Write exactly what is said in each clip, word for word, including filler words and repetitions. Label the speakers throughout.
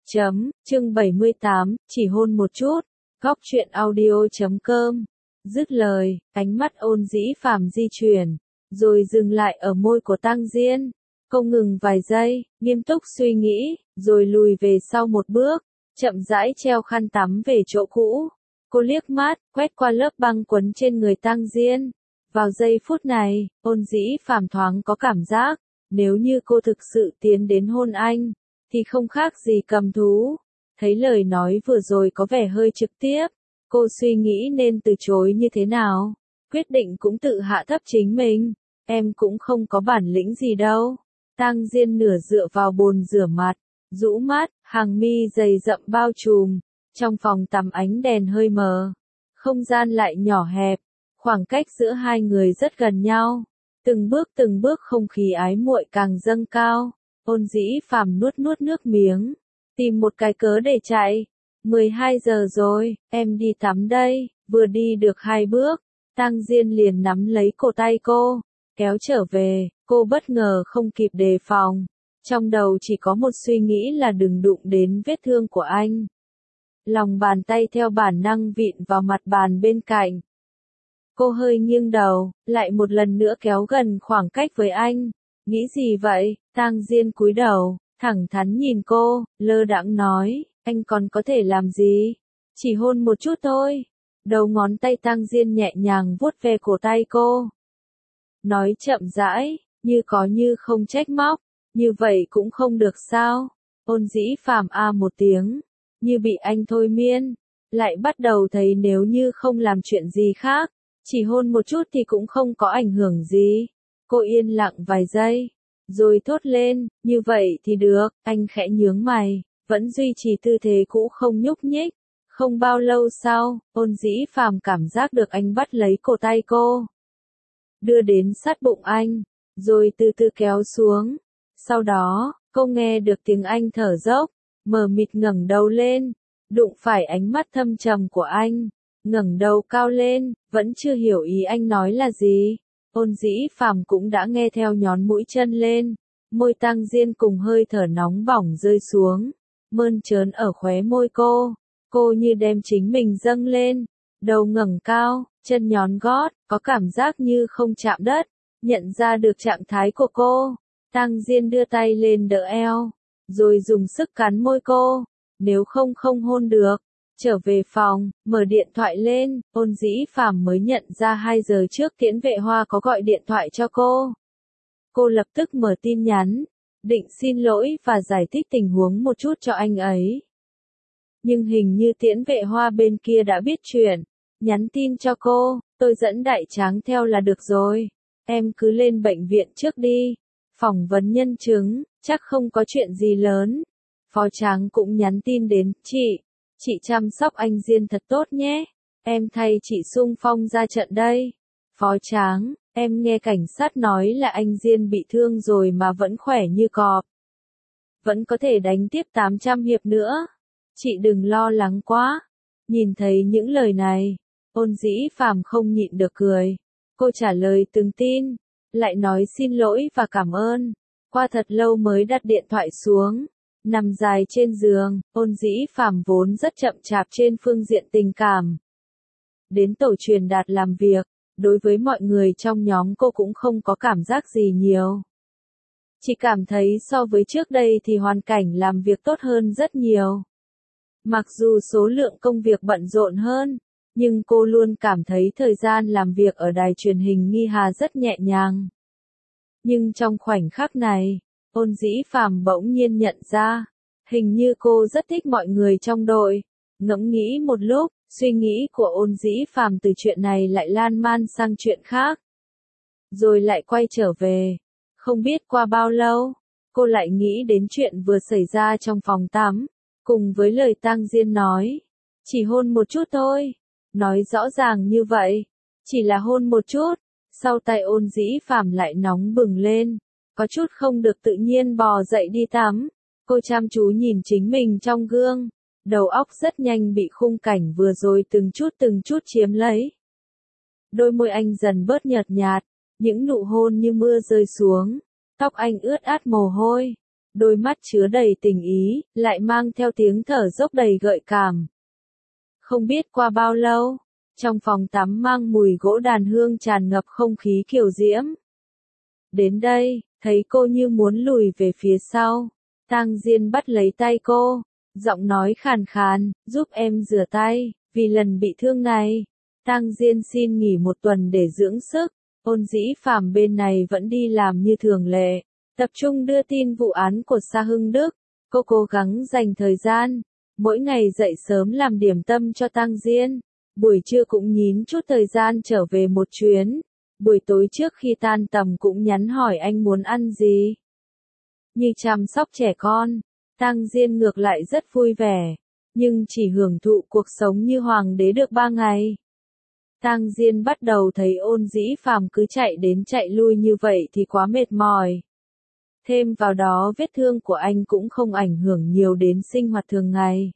Speaker 1: Chấm, chương bảy mươi tám, chỉ hôn một chút. Góc truyện audio chấm com. Dứt lời, ánh mắt Ôn Dĩ Phàm di chuyển, rồi dừng lại ở môi của Tang Diên. Cô ngừng vài giây, nghiêm túc suy nghĩ, rồi lùi về sau một bước, chậm rãi treo khăn tắm về chỗ cũ. Cô liếc mắt, quét qua lớp băng quấn trên người Tang Diên. Vào giây phút này, Ôn Dĩ Phàm thoáng có cảm giác, nếu như cô thực sự tiến đến hôn anh, thì không khác gì cầm thú. Thấy lời nói vừa rồi có vẻ hơi trực tiếp, cô suy nghĩ nên từ chối như thế nào. Quyết định cũng tự hạ thấp chính mình. Em cũng không có bản lĩnh gì đâu. Tang Diên nửa dựa vào bồn rửa mặt, rũ mắt, hàng mi dày rậm bao trùm. Trong phòng tắm ánh đèn hơi mờ, không gian lại nhỏ hẹp, khoảng cách giữa hai người rất gần nhau. Từng bước từng bước không khí ái muội càng dâng cao. Ôn Dĩ Phàm nuốt nuốt nước miếng, tìm một cái cớ để chạy. mười hai giờ rồi, em đi tắm đây. Vừa đi được hai bước, Tang Diên liền nắm lấy cổ tay cô, kéo trở về. Cô bất ngờ không kịp đề phòng, trong đầu chỉ có một suy nghĩ là đừng đụng đến vết thương của anh. Lòng bàn tay theo bản năng vịn vào mặt bàn bên cạnh. Cô hơi nghiêng đầu, lại một lần nữa kéo gần khoảng cách với anh. Nghĩ gì vậy? Tang Diên cúi đầu, thẳng thắn nhìn cô, lơ đãng nói, anh còn có thể làm gì? Chỉ hôn một chút thôi. Đầu ngón tay Tang Diên nhẹ nhàng vuốt ve cổ tay cô. Nói chậm rãi, như có như không trách móc, như vậy cũng không được sao? Ôn Dĩ Phàm a một tiếng, như bị anh thôi miên, lại bắt đầu thấy nếu như không làm chuyện gì khác, chỉ hôn một chút thì cũng không có ảnh hưởng gì. Cô yên lặng vài giây, rồi thốt lên, như vậy thì được. Anh khẽ nhướng mày, vẫn duy trì tư thế cũ không nhúc nhích. Không bao lâu sau, Ôn Dĩ Phàm cảm giác được anh bắt lấy cổ tay cô, đưa đến sát bụng anh, rồi từ từ kéo xuống. Sau đó, cô nghe được tiếng anh thở dốc, mờ mịt ngẩng đầu lên, đụng phải ánh mắt thâm trầm của anh. Ngẩng đầu cao lên, vẫn chưa hiểu ý anh nói là gì. Ôn Dĩ Phàm cũng đã nghe theo, nhón mũi chân lên. Môi Tang Diên cùng hơi thở nóng bỏng rơi xuống, mơn trớn ở khóe môi cô. Cô như đem chính mình dâng lên, đầu ngẩng cao, chân nhón gót, có cảm giác như không chạm đất. Nhận ra được trạng thái của cô, Tang Diên đưa tay lên đỡ eo, rồi dùng sức cắn môi cô. Nếu không không hôn được. Trở về phòng, mở điện thoại lên, Ôn Dĩ Phàm mới nhận ra hai giờ trước Tiễn Vệ Hoa có gọi điện thoại cho cô. Cô lập tức mở tin nhắn, định xin lỗi và giải thích tình huống một chút cho anh ấy. Nhưng hình như Tiễn Vệ Hoa bên kia đã biết chuyện, nhắn tin cho cô, tôi dẫn Đại Tráng theo là được rồi. Em cứ lên bệnh viện trước đi, phỏng vấn nhân chứng, chắc không có chuyện gì lớn. Phó Tráng cũng nhắn tin đến, chị. Chị chăm sóc anh Diên thật tốt nhé. Em thay chị xung phong ra trận đây. Phó Tráng, em nghe cảnh sát nói là anh Diên bị thương rồi mà vẫn khỏe như cọp. Vẫn có thể đánh tiếp tám trăm hiệp nữa. Chị đừng lo lắng quá. Nhìn thấy những lời này, Ôn Dĩ Phàm không nhịn được cười. Cô trả lời từng tin, lại nói xin lỗi và cảm ơn. Qua thật lâu mới đặt điện thoại xuống. Nằm dài trên giường, Ôn Dĩ Phàm vốn rất chậm chạp trên phương diện tình cảm. Đến tổ truyền đạt làm việc, đối với mọi người trong nhóm cô cũng không có cảm giác gì nhiều. Chỉ cảm thấy so với trước đây thì hoàn cảnh làm việc tốt hơn rất nhiều. Mặc dù số lượng công việc bận rộn hơn, nhưng cô luôn cảm thấy thời gian làm việc ở đài truyền hình Nghi Hà rất nhẹ nhàng. Nhưng trong khoảnh khắc này, Ôn Dĩ Phàm bỗng nhiên nhận ra, hình như cô rất thích mọi người trong đội. Ngẫm nghĩ một lúc, suy nghĩ của Ôn Dĩ Phàm từ chuyện này lại lan man sang chuyện khác. Rồi lại quay trở về. Không biết qua bao lâu, cô lại nghĩ đến chuyện vừa xảy ra trong phòng tắm, cùng với lời Tang Diên nói. Chỉ hôn một chút thôi. Nói rõ ràng như vậy, chỉ là hôn một chút. Sau tay Ôn Dĩ Phàm lại nóng bừng lên, có chút không được tự nhiên bò dậy đi tắm. Cô chăm chú nhìn chính mình trong gương, đầu óc rất nhanh bị khung cảnh vừa rồi từng chút từng chút chiếm lấy. Đôi môi anh dần bớt nhợt nhạt, những nụ hôn như mưa rơi xuống, tóc anh ướt át mồ hôi, đôi mắt chứa đầy tình ý, lại mang theo tiếng thở dốc đầy gợi cảm. Không biết qua bao lâu, trong phòng tắm mang mùi gỗ đàn hương tràn ngập không khí kiều diễm. Đến đây, thấy cô như muốn lùi về phía sau, Tang Diên bắt lấy tay cô, giọng nói khàn khàn, giúp em rửa tay, vì lần bị thương này. Tang Diên xin nghỉ một tuần để dưỡng sức, Ôn Dĩ Phàm bên này vẫn đi làm như thường lệ, tập trung đưa tin vụ án của Sa Hưng Đức. Cô cố gắng dành thời gian, mỗi ngày dậy sớm làm điểm tâm cho Tang Diên, buổi trưa cũng nhín chút thời gian trở về một chuyến, buổi tối trước khi tan tầm cũng nhắn hỏi anh muốn ăn gì. Như chăm sóc trẻ con, Tang Diên ngược lại rất vui vẻ, nhưng chỉ hưởng thụ cuộc sống như hoàng đế được ba ngày. Tang Diên bắt đầu thấy Ôn Dĩ Phàm cứ chạy đến chạy lui như vậy thì quá mệt mỏi. Thêm vào đó vết thương của anh cũng không ảnh hưởng nhiều đến sinh hoạt thường ngày.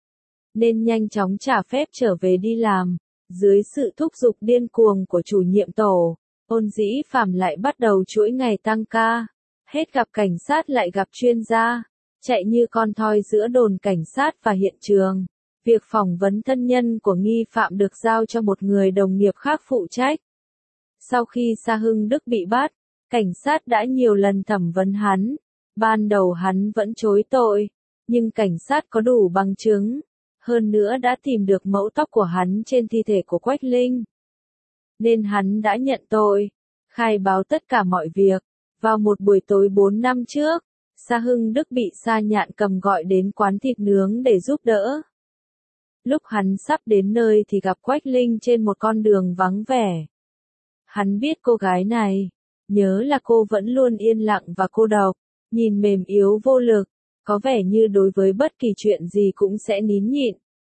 Speaker 1: Nên nhanh chóng trả phép trở về đi làm, dưới sự thúc giục điên cuồng của chủ nhiệm tổ, Ôn Dĩ Phàm lại bắt đầu chuỗi ngày tăng ca. Hết gặp cảnh sát lại gặp chuyên gia, chạy như con thoi giữa đồn cảnh sát và hiện trường. Việc phỏng vấn thân nhân của nghi phạm được giao cho một người đồng nghiệp khác phụ trách. Sau khi Sa Hưng Đức bị bắt, cảnh sát đã nhiều lần thẩm vấn hắn. Ban đầu hắn vẫn chối tội, nhưng cảnh sát có đủ bằng chứng. Hơn nữa đã tìm được mẫu tóc của hắn trên thi thể của Quách Linh. Nên hắn đã nhận tội, khai báo tất cả mọi việc. Vào một buổi tối bốn năm trước, Sa Hưng Đức bị Sa Nhạn Cầm gọi đến quán thịt nướng để giúp đỡ. Lúc hắn sắp đến nơi thì gặp Quách Linh trên một con đường vắng vẻ. Hắn biết cô gái này, nhớ là cô vẫn luôn yên lặng và cô độc, nhìn mềm yếu vô lực, có vẻ như đối với bất kỳ chuyện gì cũng sẽ nín nhịn.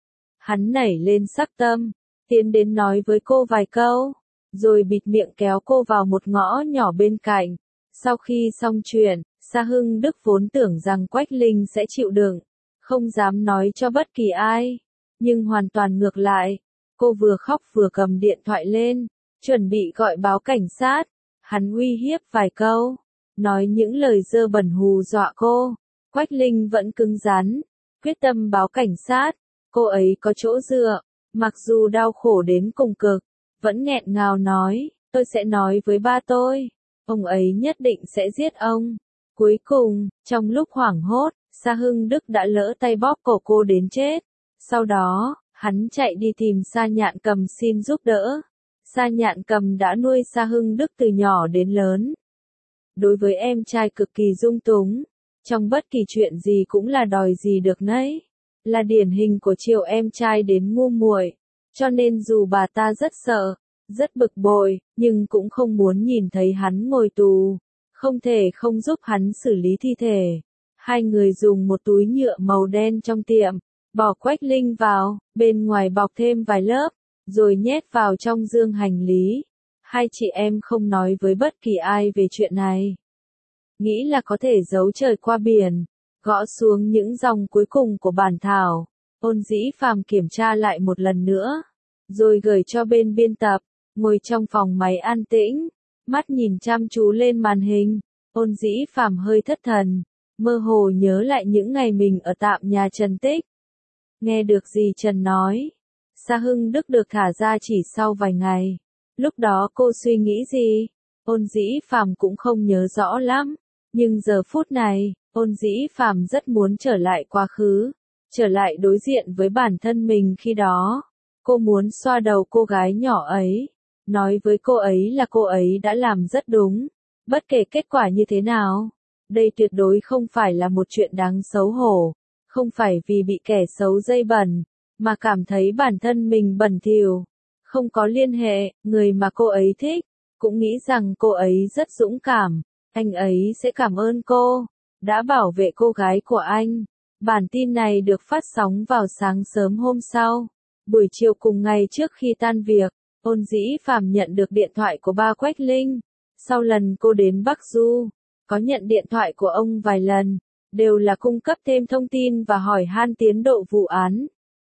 Speaker 1: Hắn nảy lên sắc tâm, tiến đến nói với cô vài câu, rồi bịt miệng kéo cô vào một ngõ nhỏ bên cạnh. Sau khi xong chuyện, Sa Hưng Đức vốn tưởng rằng Quách Linh sẽ chịu đựng, không dám nói cho bất kỳ ai. Nhưng hoàn toàn ngược lại, cô vừa khóc vừa cầm điện thoại lên, chuẩn bị gọi báo cảnh sát. Hắn uy hiếp vài câu, nói những lời dơ bẩn hù dọa cô. Quách Linh vẫn cứng rắn, quyết tâm báo cảnh sát. Cô ấy có chỗ dựa, mặc dù đau khổ đến cùng cực, vẫn nghẹn ngào nói, tôi sẽ nói với ba tôi, ông ấy nhất định sẽ giết ông. Cuối cùng, trong lúc hoảng hốt, Sa Hưng Đức đã lỡ tay bóp cổ cô đến chết. Sau đó, hắn chạy đi tìm Sa Nhạn Cầm xin giúp đỡ. Sa Nhạn Cầm đã nuôi Sa Hưng Đức từ nhỏ đến lớn. Đối với em trai cực kỳ dung túng, trong bất kỳ chuyện gì cũng là đòi gì được nấy, là điển hình của chiều em trai đến ngu muội. Cho nên dù bà ta rất sợ, rất bực bội, nhưng cũng không muốn nhìn thấy hắn ngồi tù, không thể không giúp hắn xử lý thi thể. Hai người dùng một túi nhựa màu đen trong tiệm, bỏ Quách Linh vào, bên ngoài bọc thêm vài lớp, rồi nhét vào trong dương hành lý. Hai chị em không nói với bất kỳ ai về chuyện này. Nghĩ là có thể giấu trời qua biển, gõ xuống những dòng cuối cùng của bản thảo. Ôn Dĩ Phàm kiểm tra lại một lần nữa, rồi gửi cho bên biên tập, ngồi trong phòng máy an tĩnh, mắt nhìn chăm chú lên màn hình. Ôn Dĩ Phàm hơi thất thần, mơ hồ nhớ lại những ngày mình ở tạm nhà Trần Tích. Nghe được gì Trần nói, Sa Hưng Đức được thả ra chỉ sau vài ngày. Lúc đó cô suy nghĩ gì? Ôn Dĩ Phàm cũng không nhớ rõ lắm, nhưng giờ phút này, Ôn Dĩ Phàm rất muốn trở lại quá khứ, trở lại đối diện với bản thân mình khi đó. Cô muốn xoa đầu cô gái nhỏ ấy, nói với cô ấy là cô ấy đã làm rất đúng, bất kể kết quả như thế nào. Đây tuyệt đối không phải là một chuyện đáng xấu hổ, không phải vì bị kẻ xấu dây bẩn, mà cảm thấy bản thân mình bẩn thỉu. Không có liên hệ, người mà cô ấy thích, cũng nghĩ rằng cô ấy rất dũng cảm, anh ấy sẽ cảm ơn cô, đã bảo vệ cô gái của anh. Bản tin này được phát sóng vào sáng sớm hôm sau. Buổi chiều cùng ngày trước khi tan việc, Ôn Dĩ Phàm nhận được điện thoại của ba Quách Linh. Sau lần cô đến Bắc Du, có nhận điện thoại của ông vài lần, đều là cung cấp thêm thông tin và hỏi han tiến độ vụ án.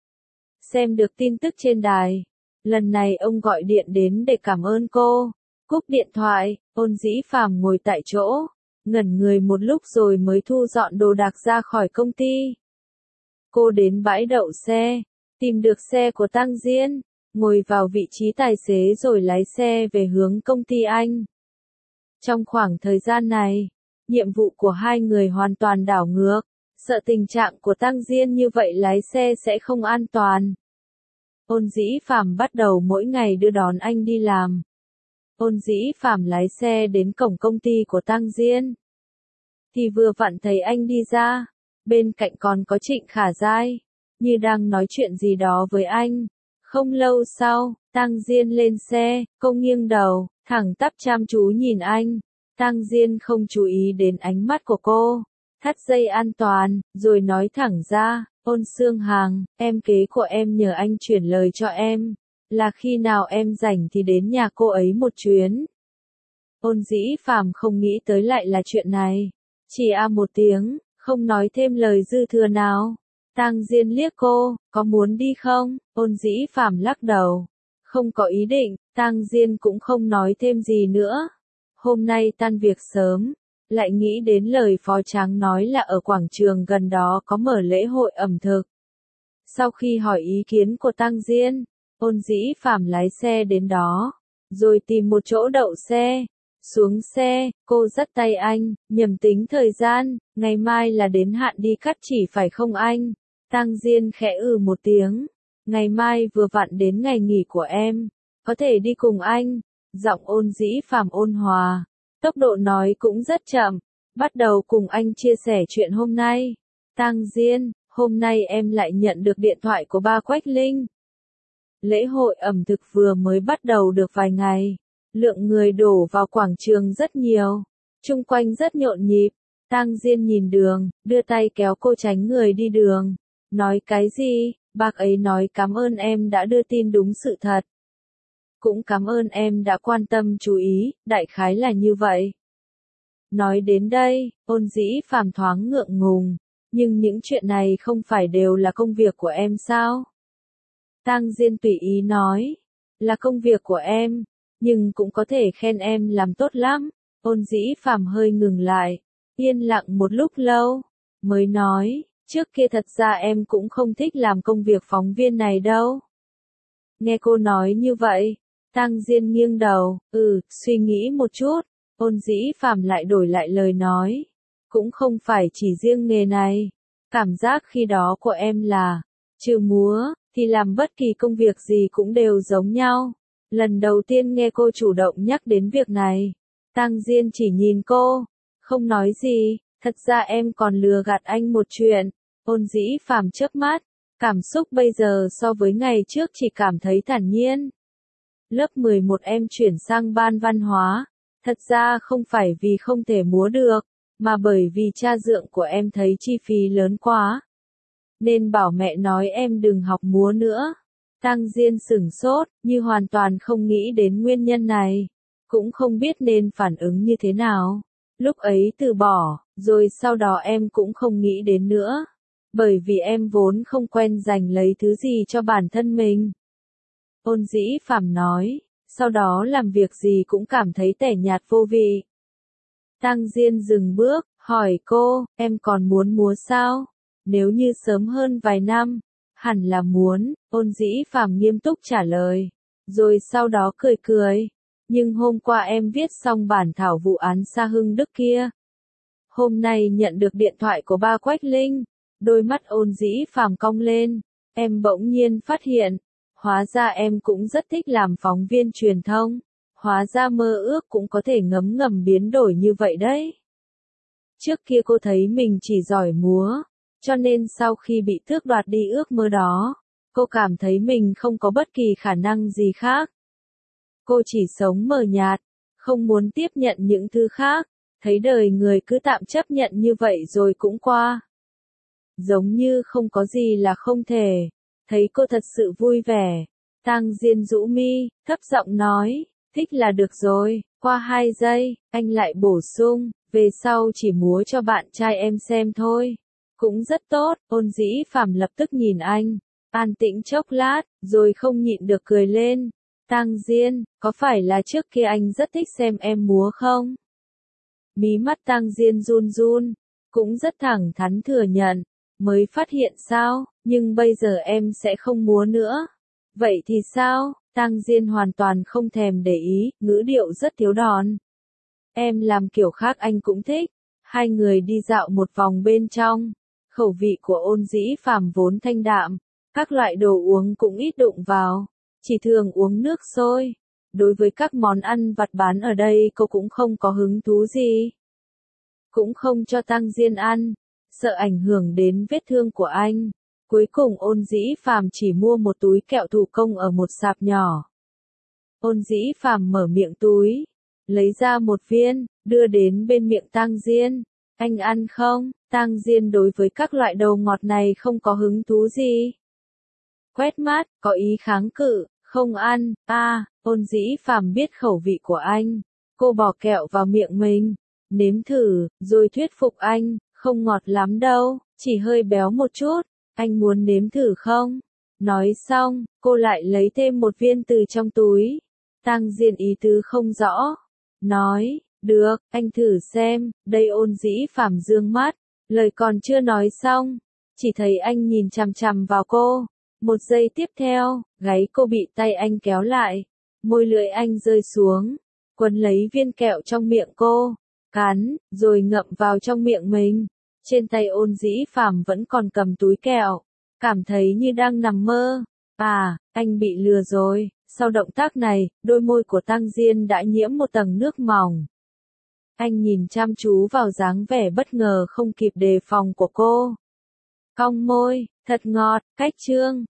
Speaker 1: Xem được tin tức trên đài, lần này ông gọi điện đến để cảm ơn cô. Cúp điện thoại, Ôn Dĩ Phàm ngồi tại chỗ, ngẩn người một lúc rồi mới thu dọn đồ đạc ra khỏi công ty. Cô đến bãi đậu xe, tìm được xe của Tăng Diên, ngồi vào vị trí tài xế rồi lái xe về hướng công ty anh. Trong khoảng thời gian này, nhiệm vụ của hai người hoàn toàn đảo ngược, sợ tình trạng của Tăng Diên như vậy lái xe sẽ không an toàn. Ôn Dĩ Phàm bắt đầu mỗi ngày đưa đón anh đi làm. Ôn Dĩ Phàm lái xe đến cổng công ty của Tăng Diên. Thì vừa vặn thấy anh đi ra, bên cạnh còn có Trịnh Khả Giai, như đang nói chuyện gì đó với anh. Không lâu sau, Tăng Diên lên xe, cô nghiêng đầu, thẳng tắp chăm chú nhìn anh. Tăng Diên không chú ý đến ánh mắt của cô, thắt dây an toàn, rồi nói thẳng ra, Ôn Xương Hằng, em kế của em nhờ anh chuyển lời cho em, là khi nào em rảnh thì đến nhà cô ấy một chuyến. Ôn Dĩ Phàm không nghĩ tới lại là chuyện này, chỉ a một tiếng, không nói thêm lời dư thừa nào. Tăng Diên liếc cô, có muốn đi không? Ôn Dĩ Phàm lắc đầu, không có ý định. Tăng Diên cũng không nói thêm gì nữa. Hôm nay tan việc sớm, lại nghĩ đến lời Phó Tráng nói là ở quảng trường gần đó có mở lễ hội ẩm thực. Sau khi hỏi ý kiến của Tăng Diên, Ôn Dĩ Phàm lái xe đến đó, rồi tìm một chỗ đậu xe. Xuống xe, cô dắt tay anh, nhầm tính thời gian, ngày mai là đến hạn đi cắt chỉ phải không anh? Tăng Diên khẽ ừ một tiếng, ngày mai vừa vặn đến ngày nghỉ của em, có thể đi cùng anh. Giọng Ôn Dĩ Phàm ôn hòa, tốc độ nói cũng rất chậm, bắt đầu cùng anh chia sẻ chuyện hôm nay. Tăng Diên, hôm nay em lại nhận được điện thoại của ba Quách Linh. Lễ hội ẩm thực vừa mới bắt đầu được vài ngày, lượng người đổ vào quảng trường rất nhiều, chung quanh rất nhộn nhịp. Tăng Diên nhìn đường, đưa tay kéo cô tránh người đi đường. Nói cái gì? Bác ấy nói cảm ơn em đã đưa tin đúng sự thật. Cũng cảm ơn em đã quan tâm chú ý, đại khái là như vậy. Nói đến đây, Ôn Dĩ Phàm thoáng ngượng ngùng, nhưng những chuyện này không phải đều là công việc của em sao? Tăng Diên tùy ý nói, là công việc của em, nhưng cũng có thể khen em làm tốt lắm. Ôn Dĩ Phàm hơi ngừng lại, yên lặng một lúc lâu, mới nói, trước kia thật ra em cũng không thích làm công việc phóng viên này đâu. Nghe cô nói như vậy, Tăng Diên nghiêng đầu, ừ, suy nghĩ một chút. Ôn Dĩ Phàm lại đổi lại lời nói, cũng không phải chỉ riêng nghề này, cảm giác khi đó của em là, trừ múa, thì làm bất kỳ công việc gì cũng đều giống nhau. Lần đầu tiên nghe cô chủ động nhắc đến việc này, Tăng Diên chỉ nhìn cô, không nói gì. Thật ra em còn lừa gạt anh một chuyện. Ôn Dĩ Phàm chớp mắt, cảm xúc bây giờ so với ngày trước chỉ cảm thấy thản nhiên. Lớp mười một em chuyển sang ban văn hóa, thật ra không phải vì không thể múa được, mà bởi vì cha dượng của em thấy chi phí lớn quá, nên bảo mẹ nói em đừng học múa nữa. Tăng Diên sửng sốt, như hoàn toàn không nghĩ đến nguyên nhân này, cũng không biết nên phản ứng như thế nào. Lúc ấy từ bỏ, rồi sau đó em cũng không nghĩ đến nữa, bởi vì em vốn không quen dành lấy thứ gì cho bản thân mình. Ôn Dĩ Phàm nói, sau đó làm việc gì cũng cảm thấy tẻ nhạt vô vị. Tăng Diên dừng bước, hỏi cô, em còn muốn múa sao? Nếu như sớm hơn vài năm, hẳn là muốn. Ôn Dĩ Phàm nghiêm túc trả lời, rồi sau đó cười cười. Nhưng hôm qua em viết xong bản thảo vụ án Sa Hưng Đức kia. Hôm nay nhận được điện thoại của ba Quách Linh, đôi mắt Ôn Dĩ Phàm cong lên, em bỗng nhiên phát hiện, hóa ra em cũng rất thích làm phóng viên truyền thông, hóa ra mơ ước cũng có thể ngấm ngầm biến đổi như vậy đấy. Trước kia cô thấy mình chỉ giỏi múa, cho nên sau khi bị tước đoạt đi ước mơ đó, cô cảm thấy mình không có bất kỳ khả năng gì khác. Cô chỉ sống mờ nhạt, không muốn tiếp nhận những thứ khác, thấy đời người cứ tạm chấp nhận như vậy rồi cũng qua. Giống như không có gì là không thể. Thấy cô thật sự vui vẻ, Tăng Diên rũ mi, thấp giọng nói, thích là được rồi. Qua hai giây, anh lại bổ sung, về sau chỉ múa cho bạn trai em xem thôi. Cũng rất tốt. Ôn Dĩ Phàm lập tức nhìn anh, an tĩnh chốc lát, rồi không nhịn được cười lên. Tăng Diên, có phải là trước kia anh rất thích xem em múa không? Mí mắt Tang Diên run run, cũng rất thẳng thắn thừa nhận, mới phát hiện sao, nhưng bây giờ em sẽ không múa nữa. Vậy thì sao? Tang Diên hoàn toàn không thèm để ý, ngữ điệu rất thiếu đòn. Em làm kiểu khác anh cũng thích. Hai người đi dạo một vòng bên trong. Khẩu vị của Ôn Dĩ Phàm vốn thanh đạm, các loại đồ uống cũng ít đụng vào, chỉ thường uống nước sôi. Đối với các món ăn vặt bán ở đây cô cũng không có hứng thú gì. Cũng không cho Tang Diên ăn, sợ ảnh hưởng đến vết thương của anh. Cuối cùng Ôn Dĩ Phàm chỉ mua một túi kẹo thủ công ở một sạp nhỏ. Ôn Dĩ Phàm mở miệng túi, lấy ra một viên, đưa đến bên miệng Tang Diên. Anh ăn không? Tang Diên đối với các loại đồ ngọt này không có hứng thú gì. Quét mắt, có ý kháng cự, không ăn. A, à, Ôn Dĩ Phàm biết khẩu vị của anh. Cô bỏ kẹo vào miệng mình, nếm thử, rồi thuyết phục anh, không ngọt lắm đâu, chỉ hơi béo một chút. Anh muốn nếm thử không? Nói xong, cô lại lấy thêm một viên từ trong túi. Tang Diên ý tứ không rõ. Nói, được, anh thử xem, đây. Ôn Dĩ Phàm dương mắt, lời còn chưa nói xong, chỉ thấy anh nhìn chằm chằm vào cô. Một giây tiếp theo, gáy cô bị tay anh kéo lại, môi lưỡi anh rơi xuống, quấn lấy viên kẹo trong miệng cô, cắn, rồi ngậm vào trong miệng mình. Trên tay Ôn Dĩ Phàm vẫn còn cầm túi kẹo, cảm thấy như đang nằm mơ. À, anh bị lừa rồi. Sau động tác này, đôi môi của Tang Diên đã nhiễm một tầng nước mỏng. Anh nhìn chăm chú vào dáng vẻ bất ngờ không kịp đề phòng của cô. Cong môi, thật ngọt, cách chương.